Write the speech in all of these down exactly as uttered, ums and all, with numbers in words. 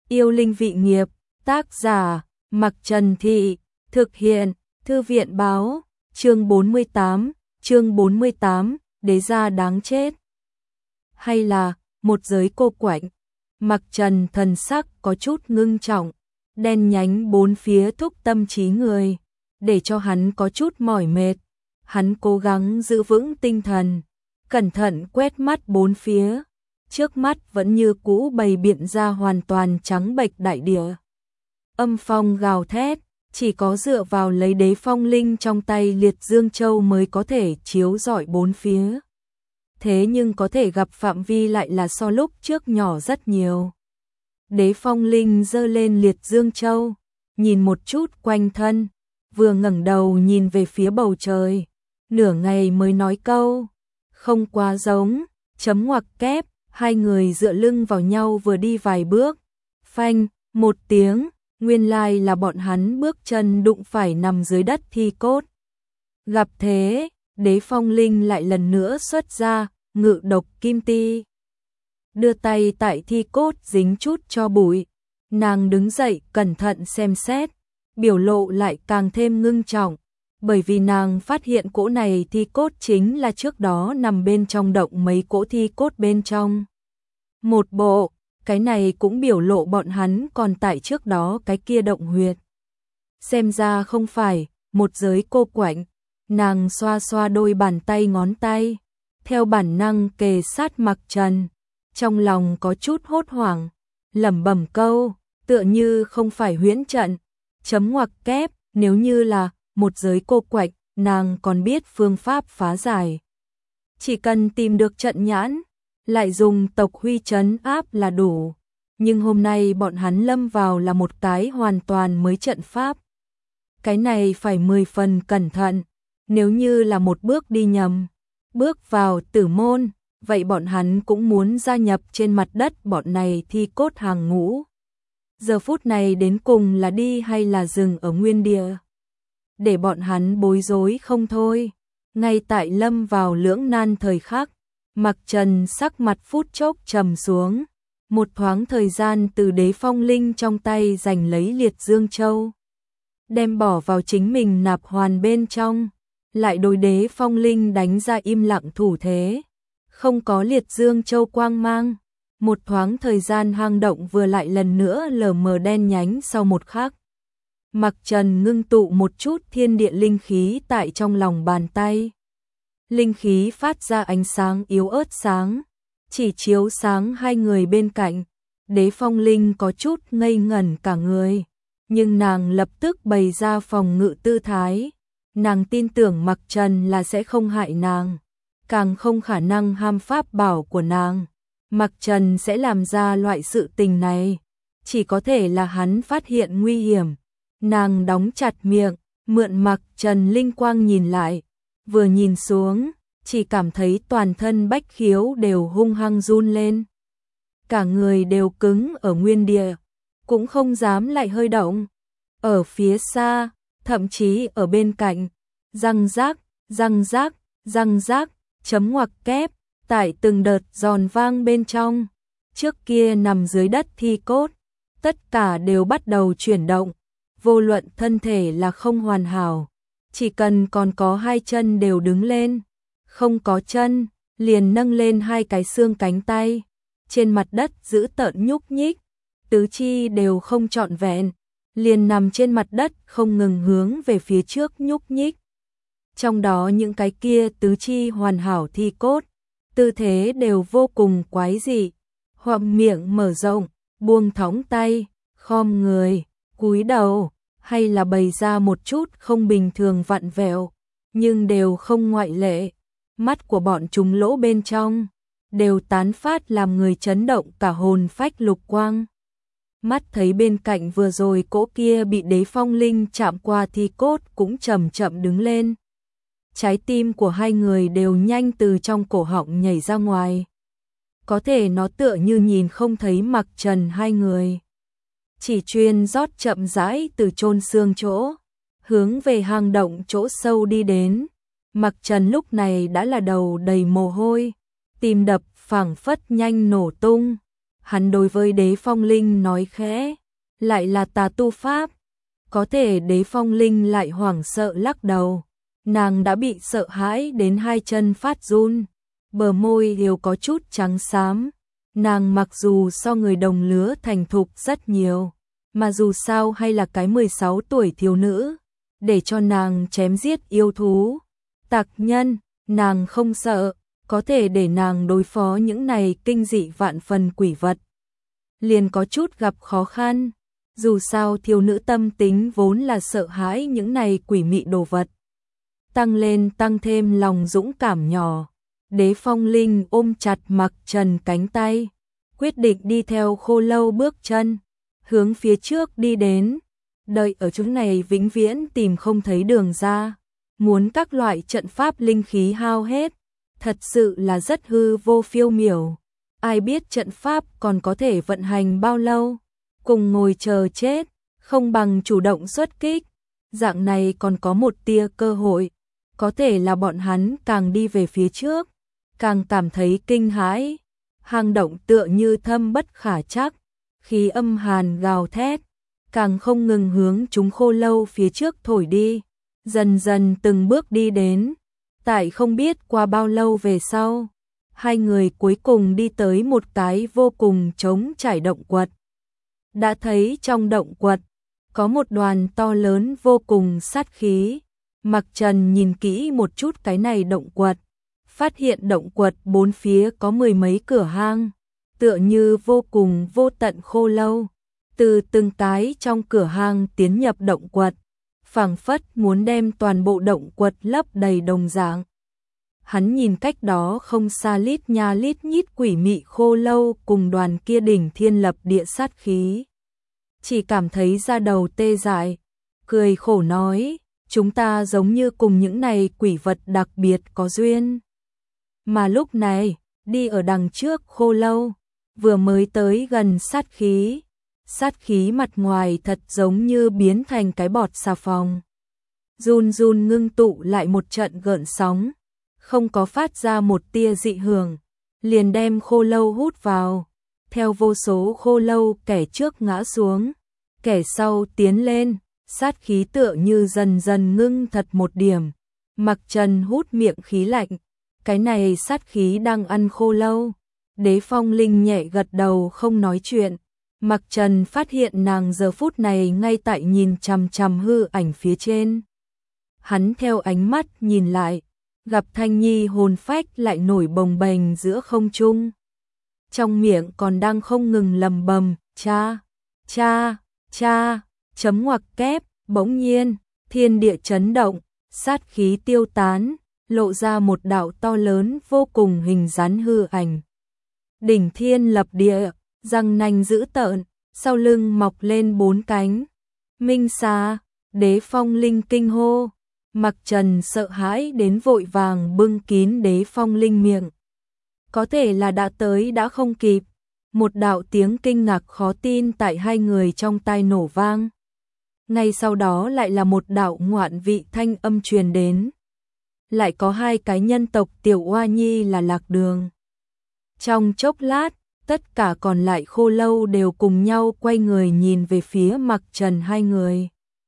Yêu linh vị nghiệp, tác giả, Mặc Trần Thị, thực hiện, Thư viện báo, chương bốn mươi tám, chương bốn mươi tám, đế gia đáng chết. Hay là, một giới cô quạnh, Mặc Trần thần sắc có chút ngưng trọng, đen nhánh bốn phía thúc tâm trí người, để cho hắn có chút mỏi mệt. Hắn cố gắng giữ vững tinh thần, cẩn thận quét mắt bốn phía, trước mắt vẫn như cũ bày biện ra hoàn toàn trắng bệch đại địa. Âm phong gào thét, chỉ có dựa vào lấy đế phong linh trong tay Liệt Dương Châu mới có thể chiếu rọi bốn phía. Thế nhưng có thể gặp phạm vi lại là so lúc trước nhỏ rất nhiều. Đế phong linh giơ lên Liệt Dương Châu, nhìn một chút quanh thân, vừa ngẩng đầu nhìn về phía bầu trời, nửa ngày mới nói câu, không quá giống, chấm ngoặc kép. Hai người dựa lưng vào nhau vừa đi vài bước, phanh, một tiếng, nguyên lai là bọn hắn bước chân đụng phải nằm dưới đất thi cốt. Gặp thế, đế phong linh lại lần nữa xuất ra, ngự độc kim ti. Đưa tay tại thi cốt dính chút cho bụi, nàng đứng dậy cẩn thận xem xét, biểu lộ lại càng thêm ngưng trọng, bởi vì nàng phát hiện cỗ này thi cốt chính là trước đó nằm bên trong động mấy cỗ thi cốt bên trong. Một bộ, cái này cũng biểu lộ bọn hắn còn tại trước đó cái kia động huyệt. Xem ra không phải, một giới cô quạnh, nàng xoa xoa đôi bàn tay ngón tay, theo bản năng kề sát Mặc Trần, trong lòng có chút hốt hoảng, lẩm bẩm câu, tựa như không phải huyễn trận, chấm ngoặc kép, nếu như là một giới cô quạnh, nàng còn biết phương pháp phá giải. Chỉ cần tìm được trận nhãn, lại dùng tộc huy trấn áp là đủ, nhưng hôm nay bọn hắn lâm vào là một cái hoàn toàn mới trận pháp. Cái này phải mười phần cẩn thận, nếu như là một bước đi nhầm, bước vào tử môn, vậy bọn hắn cũng muốn gia nhập trên mặt đất bọn này thi cốt hàng ngũ. Giờ phút này đến cùng là đi hay là dừng ở nguyên địa, để bọn hắn bối rối không thôi. Ngay tại lâm vào lưỡng nan thời khắc, Mặc Trần sắc mặt phút chốc trầm xuống, một thoáng thời gian từ đế phong linh trong tay giành lấy Liệt Dương Châu, đem bỏ vào chính mình nạp hoàn bên trong, lại đối đế phong linh đánh ra im lặng thủ thế, không có Liệt Dương Châu quang mang, một thoáng thời gian hang động vừa lại lần nữa lờ mờ đen nhánh. Sau một khắc, Mặc Trần ngưng tụ một chút thiên địa linh khí tại trong lòng bàn tay. Linh khí phát ra ánh sáng yếu ớt sáng, chỉ chiếu sáng hai người bên cạnh. Đế phong linh có chút ngây ngẩn cả người, nhưng nàng lập tức bày ra phòng ngự tư thái. Nàng tin tưởng Mặc Trần là sẽ không hại nàng, càng không khả năng ham pháp bảo của nàng. Mặc Trần sẽ làm ra loại sự tình này, chỉ có thể là hắn phát hiện nguy hiểm. Nàng đóng chặt miệng, mượn Mặc Trần linh quang nhìn lại, vừa nhìn xuống, chỉ cảm thấy toàn thân bách khiếu đều hung hăng run lên. Cả người đều cứng ở nguyên địa, cũng không dám lại hơi động. Ở phía xa, thậm chí ở bên cạnh, răng rác, răng rác, răng rác, chấm ngoặc kép, tại từng đợt giòn vang bên trong. Trước kia nằm dưới đất thi cốt, tất cả đều bắt đầu chuyển động, vô luận thân thể là không hoàn hảo. Chỉ cần còn có hai chân đều đứng lên, không có chân, liền nâng lên hai cái xương cánh tay, trên mặt đất giữ tợn nhúc nhích, tứ chi đều không trọn vẹn, liền nằm trên mặt đất không ngừng hướng về phía trước nhúc nhích. Trong đó những cái kia tứ chi hoàn hảo thi cốt, tư thế đều vô cùng quái dị, hoặc miệng mở rộng, buông thõng tay, khom người, cúi đầu, hay là bày ra một chút không bình thường vặn vẹo, nhưng đều không ngoại lệ. Mắt của bọn chúng lỗ bên trong, đều tán phát làm người chấn động cả hồn phách lục quang. Mắt thấy bên cạnh vừa rồi cỗ kia bị đế phong linh chạm qua thi cốt cũng chậm chậm đứng lên. Trái tim của hai người đều nhanh từ trong cổ họng nhảy ra ngoài. Có thể nó tựa như nhìn không thấy Mặc Trần hai người. Chỉ chuyên rót chậm rãi từ chôn xương chỗ, hướng về hang động chỗ sâu đi đến. Mặc Trần lúc này đã là đầu đầy mồ hôi, tim đập phảng phất nhanh nổ tung. Hắn đối với Đế Phong Linh nói khẽ, lại là tà tu pháp. Có thể Đế Phong Linh lại hoảng sợ lắc đầu. Nàng đã bị sợ hãi đến hai chân phát run, bờ môi đều có chút trắng xám. Nàng mặc dù so người đồng lứa thành thục rất nhiều, mà dù sao hay là cái mười sáu tuổi thiếu nữ, để cho nàng chém giết yêu thú, tặc nhân, nàng không sợ, có thể để nàng đối phó những này kinh dị vạn phần quỷ vật. Liền có chút gặp khó khăn, dù sao thiếu nữ tâm tính vốn là sợ hãi những này quỷ mị đồ vật. Tăng lên tăng thêm lòng dũng cảm nhỏ, Đế Phong Linh ôm chặt Mặc Trần cánh tay, quyết định đi theo Khô Lâu bước chân, hướng phía trước đi đến, đợi ở chỗ này vĩnh viễn tìm không thấy đường ra, muốn các loại trận pháp linh khí hao hết, thật sự là rất hư vô phiêu miểu, ai biết trận pháp còn có thể vận hành bao lâu, cùng ngồi chờ chết, không bằng chủ động xuất kích, dạng này còn có một tia cơ hội, có thể là bọn hắn càng đi về phía trước, càng cảm thấy kinh hãi, hang động tựa như thâm bất khả trắc, khí âm hàn gào thét, càng không ngừng hướng chúng Khô Lâu phía trước thổi đi, dần dần từng bước đi đến, tại không biết qua bao lâu về sau, hai người cuối cùng đi tới một cái vô cùng trống trải động quật. Đã thấy trong động quật có một đoàn to lớn vô cùng sát khí. Mặc Trần nhìn kỹ một chút cái này động quật, phát hiện động quật bốn phía có mười mấy cửa hang, tựa như vô cùng vô tận khô lâu, từ từng cái trong cửa hang tiến nhập động quật, phảng phất muốn đem toàn bộ động quật lấp đầy đồng dạng. Hắn nhìn cách đó không xa lít nha lít nhít quỷ mị khô lâu cùng đoàn kia đỉnh thiên lập địa sát khí, chỉ cảm thấy da đầu tê dại, cười khổ nói, chúng ta giống như cùng những này quỷ vật đặc biệt có duyên. Mà lúc này, đi ở đằng trước Khô Lâu, vừa mới tới gần sát khí, sát khí mặt ngoài thật giống như biến thành cái bọt xà phòng. Run run ngưng tụ lại một trận gợn sóng, không có phát ra một tia dị hưởng, liền đem Khô Lâu hút vào, theo vô số Khô Lâu kẻ trước ngã xuống, kẻ sau tiến lên. Sát khí tựa như dần dần ngưng thật một điểm, Mặc Trần hút miệng khí lạnh, cái này sát khí đang ăn Khô Lâu. Đế Phong Linh nhẹ gật đầu không nói chuyện, Mặc Trần phát hiện nàng giờ phút này ngay tại nhìn chằm chằm hư ảnh phía trên. Hắn theo ánh mắt nhìn lại, gặp Thanh Nhi hồn phách lại nổi bồng bềnh giữa không trung. Trong miệng còn đang không ngừng lầm bầm, cha, cha, cha. Chấm ngoặc kép, bỗng nhiên, thiên địa chấn động, sát khí tiêu tán, lộ ra một đạo to lớn vô cùng hình rắn hư ảnh. Đỉnh thiên lập địa, răng nanh dữ tợn, sau lưng mọc lên bốn cánh. Minh xà, Đế Phong Linh kinh hô, Mặc Trần sợ hãi đến vội vàng bưng kín Đế Phong Linh miệng. Có thể là đã tới đã không kịp, một đạo tiếng kinh ngạc khó tin tại hai người trong tai nổ vang. Ngay sau đó lại là một đạo ngoạn vị thanh âm truyền đến. Lại có hai cái nhân tộc tiểu oa nhi là Lạc Đường. Trong chốc lát, tất cả còn lại Khô Lâu đều cùng nhau quay người nhìn về phía Mặc Trần hai người.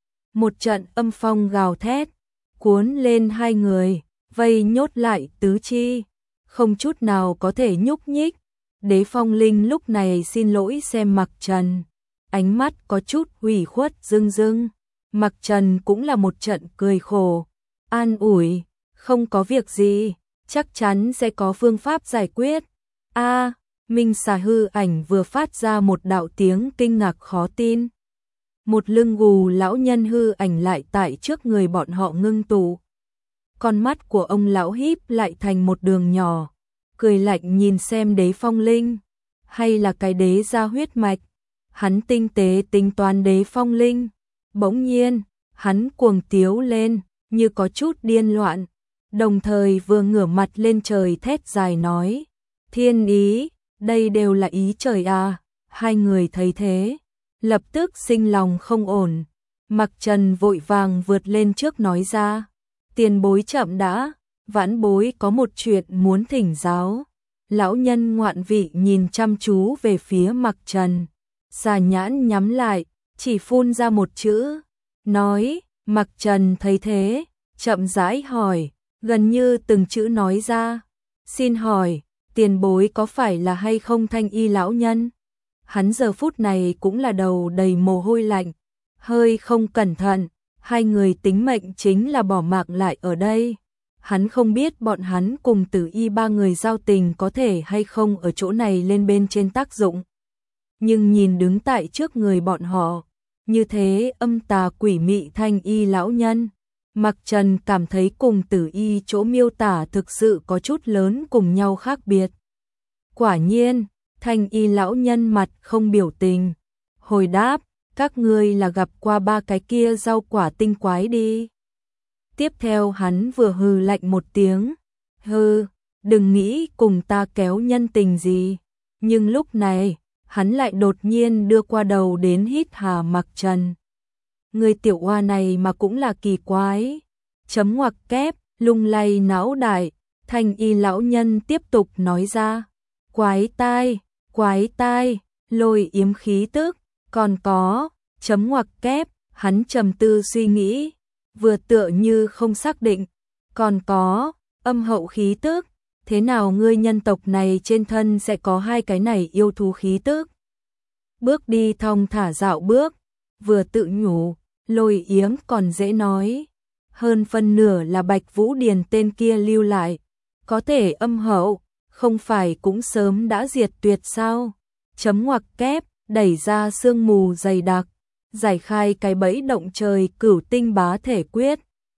Một trận âm phong gào thét, cuốn lên hai người, vây nhốt lại tứ chi, không chút nào có thể nhúc nhích. Đế Phong Linh lúc này xin lỗi xem Mặc Trần, ánh mắt có chút ủy khuất rưng rưng. Mặc Trần cũng là một trận cười khổ, an ủi, không có việc gì, chắc chắn sẽ có phương pháp giải quyết. A, à, Minh xà hư ảnh vừa phát ra một đạo tiếng kinh ngạc khó tin. Một lưng gù lão nhân hư ảnh lại tại trước người bọn họ ngưng tụ. Con mắt của ông lão híp lại thành một đường nhỏ, cười lạnh nhìn xem Đế Phong Linh, hay là cái đế ra huyết mạch. Hắn tinh tế tính toán Đế Phong Linh, bỗng nhiên, hắn cuồng tiếu lên, như có chút điên loạn, đồng thời vừa ngửa mặt lên trời thét dài nói, thiên ý, đây đều là ý trời à. Hai người thấy thế, lập tức sinh lòng không ổn. Mặc Trần vội vàng vượt lên trước nói ra, tiền bối chậm đã, vãn bối có một chuyện muốn thỉnh giáo. Lão nhân ngoạn vị nhìn chăm chú về phía Mặc Trần, xà nhãn nhắm lại, chỉ phun ra một chữ, nói. Mặc Trần thấy thế, chậm rãi hỏi, gần như từng chữ nói ra, xin hỏi, tiền bối có phải là hay không Thanh Y lão nhân? Hắn giờ phút này cũng là đầu đầy mồ hôi lạnh, hơi không cẩn thận, hai người tính mệnh chính là bỏ mạng lại ở đây. Hắn không biết bọn hắn cùng Tử Y ba người giao tình có thể hay không ở chỗ này lên bên trên tác dụng. Nhưng nhìn đứng tại trước người bọn họ, như thế âm tà quỷ mị Thanh Y lão nhân, Mặc Trần cảm thấy cùng Tử Y chỗ miêu tả thực sự có chút lớn cùng nhau khác biệt. Quả nhiên, Thanh Y lão nhân mặt không biểu tình, hồi đáp, các ngươi là gặp qua ba cái kia rau quả tinh quái đi. Tiếp theo hắn vừa hừ lạnh một tiếng, hừ, đừng nghĩ cùng ta kéo nhân tình gì. Nhưng lúc này, hắn lại đột nhiên đưa qua đầu đến hít hà Mặc Trần. Người tiểu oa này mà cũng là kỳ quái. Chấm ngoặc kép, lung lay não đại, Thanh Y lão nhân tiếp tục nói ra. Quái tai, quái tai, lôi yếm khí tức, còn có, chấm ngoặc kép, hắn trầm tư suy nghĩ, vừa tựa như không xác định, còn có, âm hậu khí tức, thế nào ngươi nhân tộc này trên thân sẽ có hai cái này yêu thú khí tức? Bước đi thong thả dạo bước, vừa tự nhủ, lôi yếm còn dễ nói, hơn phân nửa là Bạch Vũ Điền tên kia lưu lại, có thể âm hậu, không phải cũng sớm đã diệt tuyệt sao? Chấm ngoặc kép, đẩy ra sương mù dày đặc, giải khai cái bẫy động trời cửu tinh bá thể quyết,